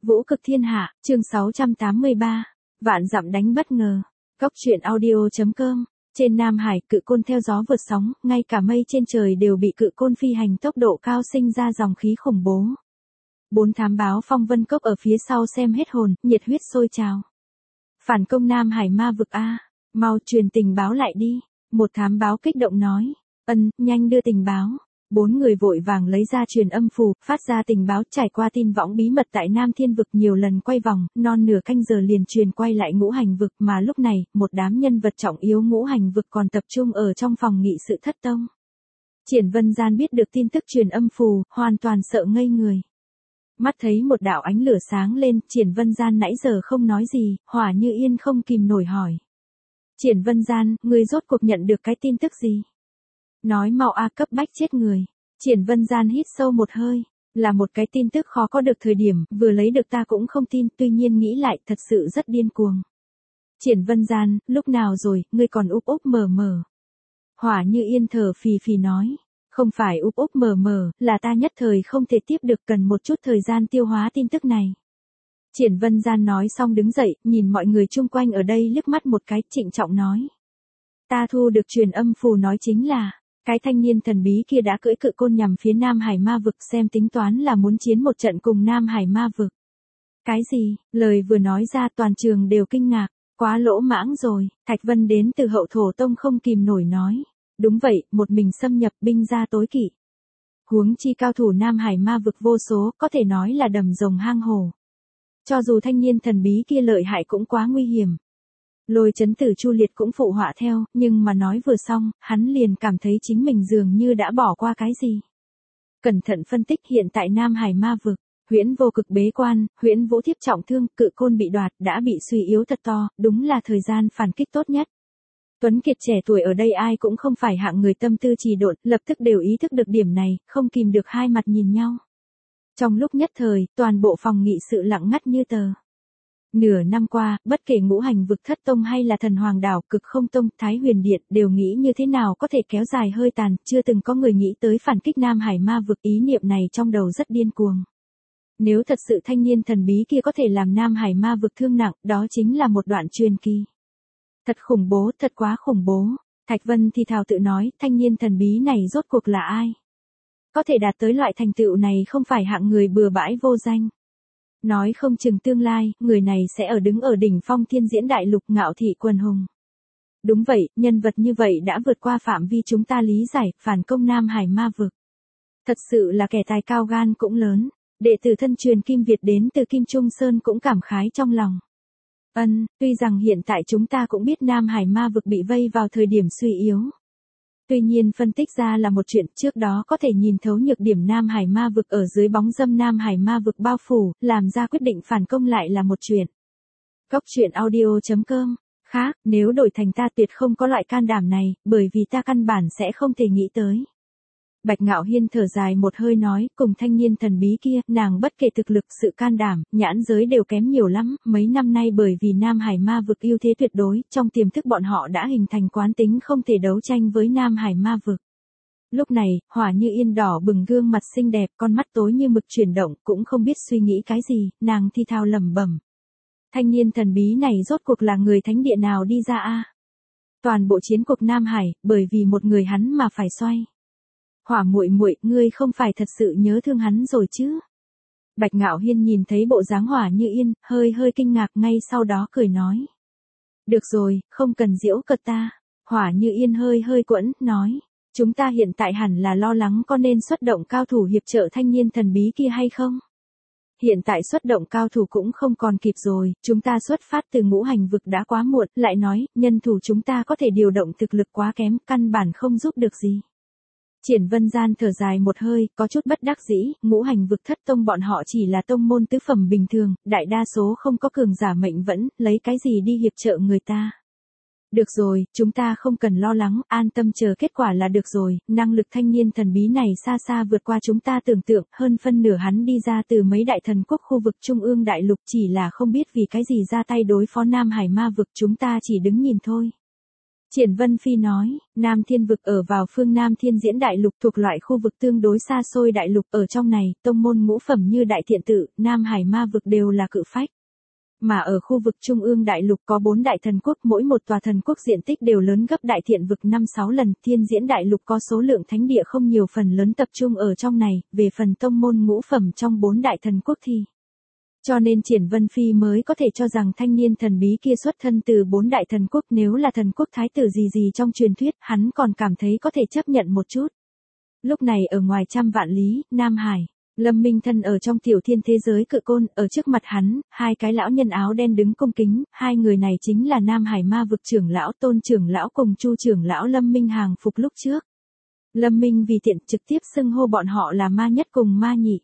Vũ cực thiên hạ, chương 683. Vạn dặm đánh bất ngờ. Cốc truyện audio.com. Trên Nam Hải, cự côn theo gió vượt sóng, ngay cả mây trên trời đều bị cự côn phi hành tốc độ cao sinh ra dòng khí khủng bố. 4 thám báo phong vân cốc ở phía sau xem hết hồn, nhiệt huyết sôi trào. Phản công Nam Hải ma vực a, mau truyền tình báo lại đi. Một thám báo kích động nói. Nhanh đưa tình báo. 4 người vội vàng lấy ra truyền âm phù, phát ra tình báo. Trải qua tin võng bí mật tại Nam Thiên vực nhiều lần quay vòng, non nửa canh giờ liền truyền quay lại Ngũ Hành vực, mà lúc này, một đám nhân vật trọng yếu Ngũ Hành vực còn tập trung ở trong phòng nghị sự thất tông. Triển Vân Gian biết được tin tức truyền âm phù, hoàn toàn sợ ngây người. Mắt thấy một đạo ánh lửa sáng lên, Triển Vân Gian nãy giờ không nói gì, Hỏa Như Yên không kìm nổi hỏi. Triển Vân Gian, ngươi rốt cuộc nhận được cái tin tức gì? Nói mau a, cấp bách chết người. Triển Vân Gian hít sâu một hơi. Là một cái tin tức khó có được thời điểm, vừa lấy được ta cũng không tin, tuy nhiên nghĩ lại thật sự rất điên cuồng. Triển Vân Gian, lúc nào rồi, ngươi còn úp úp mở mở. Hỏa Như Yên thở phì phì nói. Không phải úp úp mở mở, là ta nhất thời không thể tiếp được, cần một chút thời gian tiêu hóa tin tức này. Triển Vân Gian nói xong đứng dậy, nhìn mọi người chung quanh ở đây liếc mắt một cái, trịnh trọng nói. Ta thu được truyền âm phù nói chính là, cái thanh niên thần bí kia đã cưỡi cự côn nhằm phía Nam Hải ma vực, xem tính toán là muốn chiến một trận cùng Nam Hải ma vực. Cái gì? Lời vừa nói ra toàn trường đều kinh ngạc, quá lỗ mãng rồi. Thạch Vân đến từ Hậu Thổ Tông không kìm nổi nói. Đúng vậy, một mình xâm nhập binh gia tối kỵ. Huống chi cao thủ Nam Hải ma vực vô số, có thể nói là đầm rồng hang hổ. Cho dù thanh niên thần bí kia lợi hại cũng quá nguy hiểm. Lôi Chấn Tử Chu Liệt cũng phụ họa theo, nhưng mà nói vừa xong, hắn liền cảm thấy chính mình dường như đã bỏ qua cái gì. Cẩn thận phân tích, hiện tại Nam Hải ma vực, Huyễn Vô Cực bế quan, Huyễn Vũ Thiếp trọng thương, cự côn bị đoạt, đã bị suy yếu thật to, đúng là thời gian phản kích tốt nhất. Tuấn Kiệt trẻ tuổi ở đây ai cũng không phải hạng người tâm tư trì độn, lập tức đều ý thức được điểm này, không kìm được hai mặt nhìn nhau. Trong lúc nhất thời, toàn bộ phòng nghị sự lặng ngắt như tờ. Nửa năm qua, bất kể Ngũ Hành vực Thất Tông hay là Thần Hoàng Đảo, Cực Không Tông, Thái Huyền Điện đều nghĩ như thế nào có thể kéo dài hơi tàn, chưa từng có người nghĩ tới phản kích Nam Hải ma vực, ý niệm này trong đầu rất điên cuồng. Nếu thật sự thanh niên thần bí kia có thể làm Nam Hải ma vực thương nặng, đó chính là một đoạn truyền kỳ. Thật khủng bố, thật quá khủng bố. Thạch Vân thì thào tự nói, thanh niên thần bí này rốt cuộc là ai? Có thể đạt tới loại thành tựu này không phải hạng người bừa bãi vô danh. Nói không chừng tương lai, người này sẽ đứng ở đỉnh phong thiên diễn đại lục, ngạo thị quần hùng. Đúng vậy, nhân vật như vậy đã vượt qua phạm vi chúng ta lý giải, phản công Nam Hải ma vực. Thật sự là kẻ tài cao gan cũng lớn. Đệ tử thân truyền Kim Việt đến từ Kim Trung Sơn cũng cảm khái trong lòng. Tuy rằng hiện tại chúng ta cũng biết Nam Hải ma vực bị vây vào thời điểm suy yếu. Tuy nhiên phân tích ra là một chuyện, trước đó có thể nhìn thấu nhược điểm Nam Hải ma vực ở dưới bóng râm Nam Hải ma vực bao phủ, làm ra quyết định phản công lại là một chuyện. Cốc truyện audio.com. Khác, nếu đổi thành ta tuyệt không có loại can đảm này, bởi vì ta căn bản sẽ không thể nghĩ tới. Bạch Ngạo Hiên thở dài một hơi nói, cùng thanh niên thần bí kia, nàng bất kể thực lực, sự can đảm, nhãn giới đều kém nhiều lắm, mấy năm nay bởi vì Nam Hải ma vực ưu thế tuyệt đối, trong tiềm thức bọn họ đã hình thành quán tính không thể đấu tranh với Nam Hải ma vực. Lúc này, Hỏa Như Yên đỏ bừng gương mặt xinh đẹp, con mắt tối như mực chuyển động, cũng không biết suy nghĩ cái gì, nàng thi thao lẩm bẩm. Thanh niên thần bí này rốt cuộc là người thánh địa nào đi ra a? Toàn bộ chiến cuộc Nam Hải, bởi vì một người hắn mà phải xoay. Hỏa muội muội, ngươi không phải thật sự nhớ thương hắn rồi chứ? Bạch Ngạo Hiên nhìn thấy bộ dáng Hỏa Như Yên, hơi kinh ngạc, ngay sau đó cười nói. Được rồi, không cần giễu cợt ta. Hỏa Như Yên hơi quẫn, nói. Chúng ta hiện tại hẳn là lo lắng có nên xuất động cao thủ hiệp trợ thanh niên thần bí kia hay không? Hiện tại xuất động cao thủ cũng không còn kịp rồi, chúng ta xuất phát từ Ngũ Hành vực đã quá muộn, lại nói, nhân thủ chúng ta có thể điều động thực lực quá kém, căn bản không giúp được gì. Triển Vân Gian thở dài một hơi, có chút bất đắc dĩ, Ngũ Hành vực Thất Tông bọn họ chỉ là tông môn tứ phẩm bình thường, đại đa số không có cường giả mệnh vẫn, lấy cái gì đi hiệp trợ người ta. Được rồi, chúng ta không cần lo lắng, an tâm chờ kết quả là được rồi, năng lực thanh niên thần bí này xa xa vượt qua chúng ta tưởng tượng, hơn phân nửa hắn đi ra từ mấy đại thần quốc khu vực Trung ương đại lục, chỉ là không biết vì cái gì ra tay đối phó Nam Hải ma vực, chúng ta chỉ đứng nhìn thôi. Triển Vân Phi nói, Nam Thiên vực ở vào phương Nam Thiên Diễn Đại Lục thuộc loại khu vực tương đối xa xôi đại lục, ở trong này, tông môn ngũ phẩm như Đại Thiện Tự, Nam Hải Ma vực đều là cự phách. Mà ở khu vực Trung ương Đại Lục có 4 đại thần quốc, mỗi một tòa thần quốc diện tích đều lớn gấp Đại Thiện vực 5-6 lần, Thiên Diễn Đại Lục có số lượng thánh địa không nhiều, phần lớn tập trung ở trong này, về phần tông môn ngũ phẩm trong 4 đại thần quốc thì. Cho nên Triển Vân Phi mới có thể cho rằng thanh niên thần bí kia xuất thân từ 4 đại thần quốc, nếu là thần quốc thái tử gì trong truyền thuyết, hắn còn cảm thấy có thể chấp nhận một chút. Lúc này ở ngoài trăm vạn lý, Nam Hải, Lâm Minh thân ở trong tiểu thiên thế giới cự côn, ở trước mặt hắn, hai cái lão nhân áo đen đứng cung kính, hai người này chính là Nam Hải Ma vực trưởng lão Tôn trưởng lão cùng Chu trưởng lão Lâm Minh hàng phục lúc trước. Lâm Minh vì tiện trực tiếp xưng hô bọn họ là Ma Nhất cùng Ma Nhị.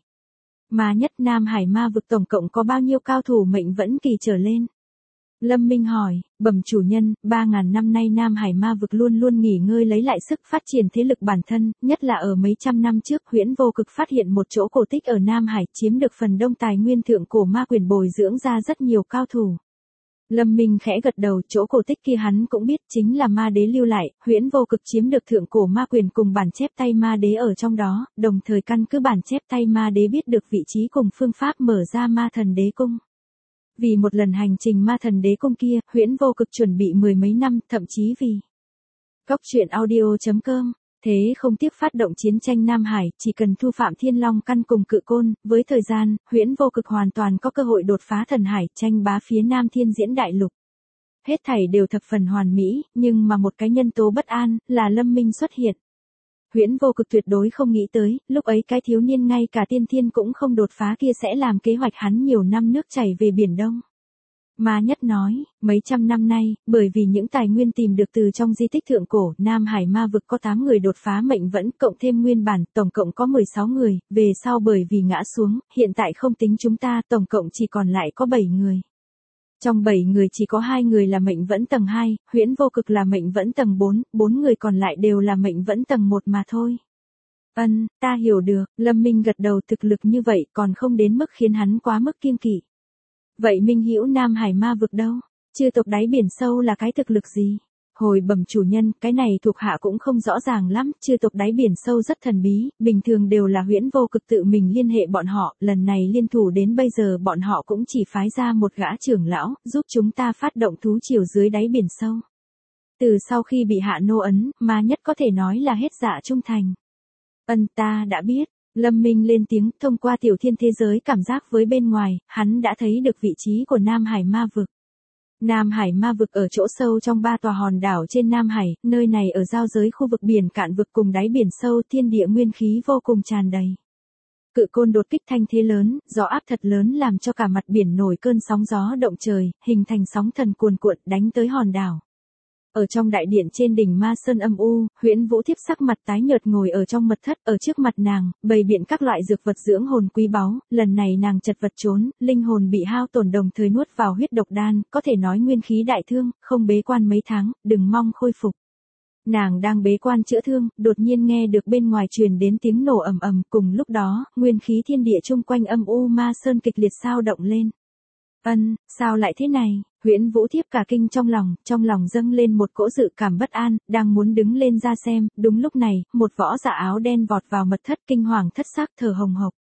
Ma Nhất, Nam Hải Ma vực tổng cộng có bao nhiêu cao thủ mệnh vẫn kỳ trở lên? Lâm Minh hỏi, bẩm chủ nhân, 3.000 năm nay Nam Hải Ma vực luôn luôn nghỉ ngơi lấy lại sức phát triển thế lực bản thân, nhất là ở mấy trăm năm trước Huyễn Vô Cực phát hiện một chỗ cổ tích ở Nam Hải, chiếm được phần đông tài nguyên thượng cổ ma quyền, bồi dưỡng ra rất nhiều cao thủ. Lâm Minh khẽ gật đầu, chỗ cổ tích kia hắn cũng biết, chính là ma đế lưu lại, Huyễn Vô Cực chiếm được thượng cổ ma quyền cùng bản chép tay ma đế ở trong đó, đồng thời căn cứ bản chép tay ma đế biết được vị trí cùng phương pháp mở ra ma thần đế cung. Vì một lần hành trình ma thần đế cung kia, Huyễn Vô Cực chuẩn bị 10 mấy năm, thậm chí vì Cóc truyện audio.com, thế không tiếc phát động chiến tranh Nam Hải, chỉ cần thu Phạm Thiên Long căn cùng cự côn, với thời gian, Huyễn Vô Cực hoàn toàn có cơ hội đột phá thần hải, tranh bá phía Nam Thiên Diễn Đại Lục. Hết thảy đều thập phần hoàn mỹ, nhưng mà một cái nhân tố bất an, là Lâm Minh xuất hiện. Huyễn Vô Cực tuyệt đối không nghĩ tới, lúc ấy cái thiếu niên ngay cả tiên thiên cũng không đột phá kia sẽ làm kế hoạch hắn nhiều năm nước chảy về Biển Đông. Ma Nhất nói, mấy trăm năm nay, bởi vì những tài nguyên tìm được từ trong di tích thượng cổ, Nam Hải Ma vực có 8 người đột phá mệnh vẫn, cộng thêm nguyên bản, tổng cộng có 16 người, về sau bởi vì ngã xuống, hiện tại không tính chúng ta, tổng cộng chỉ còn lại có 7 người. Trong 7 người chỉ có 2 người là mệnh vẫn tầng 2, Huyễn Vô Cực là mệnh vẫn tầng 4, 4 người còn lại đều là mệnh vẫn tầng 1 mà thôi. Ta hiểu được, Lâm Minh gật đầu, thực lực như vậy còn không đến mức khiến hắn quá mức kiêng kỵ. Vậy Minh Hữu Nam Hải Ma vực đâu? Chư tộc đáy biển sâu là cái thực lực gì? Hồi bẩm chủ nhân, cái này thuộc hạ cũng không rõ ràng lắm, chư tộc đáy biển sâu rất thần bí, bình thường đều là Huyễn Vô Cực tự mình liên hệ bọn họ, lần này liên thủ đến bây giờ bọn họ cũng chỉ phái ra một gã trưởng lão, giúp chúng ta phát động thú triều dưới đáy biển sâu. Từ sau khi bị hạ nô ấn, Ma Nhất có thể nói là hết dạ trung thành. Ta đã biết. Lâm Minh lên tiếng, thông qua tiểu thiên thế giới cảm giác với bên ngoài, hắn đã thấy được vị trí của Nam Hải Ma vực. Nam Hải Ma vực ở chỗ sâu trong 3 tòa hòn đảo trên Nam Hải, nơi này ở giao giới khu vực biển cạn vực cùng đáy biển sâu, thiên địa nguyên khí vô cùng tràn đầy. Cự côn đột kích thanh thế lớn, gió áp thật lớn làm cho cả mặt biển nổi cơn sóng gió động trời, hình thành sóng thần cuồn cuộn đánh tới hòn đảo. Ở trong đại điện trên đỉnh Ma Sơn âm u, Huyễn Vũ Thiếp sắc mặt tái nhợt ngồi ở trong mật thất, ở trước mặt nàng, bày biện các loại dược vật dưỡng hồn quý báu, lần này nàng chật vật trốn, linh hồn bị hao tổn đồng thời nuốt vào huyết độc đan, có thể nói nguyên khí đại thương, không bế quan mấy tháng, đừng mong khôi phục. Nàng đang bế quan chữa thương, đột nhiên nghe được bên ngoài truyền đến tiếng nổ ầm ầm, cùng lúc đó, nguyên khí thiên địa chung quanh âm u Ma Sơn kịch liệt sao động lên. Sao lại thế này? Huyễn Vũ Thiếp cả kinh trong lòng dâng lên một cỗ dự cảm bất an, đang muốn đứng lên ra xem, đúng lúc này, một võ giả áo đen vọt vào mật thất kinh hoàng thất xác thở hồng hộc.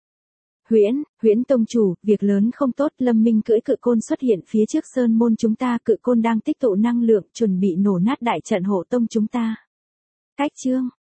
Huyễn tông chủ, việc lớn không tốt, Lâm Minh cưỡi cự côn xuất hiện phía trước sơn môn chúng ta, cự côn đang tích tụ năng lượng, chuẩn bị nổ nát đại trận hộ tông chúng ta. Cách chương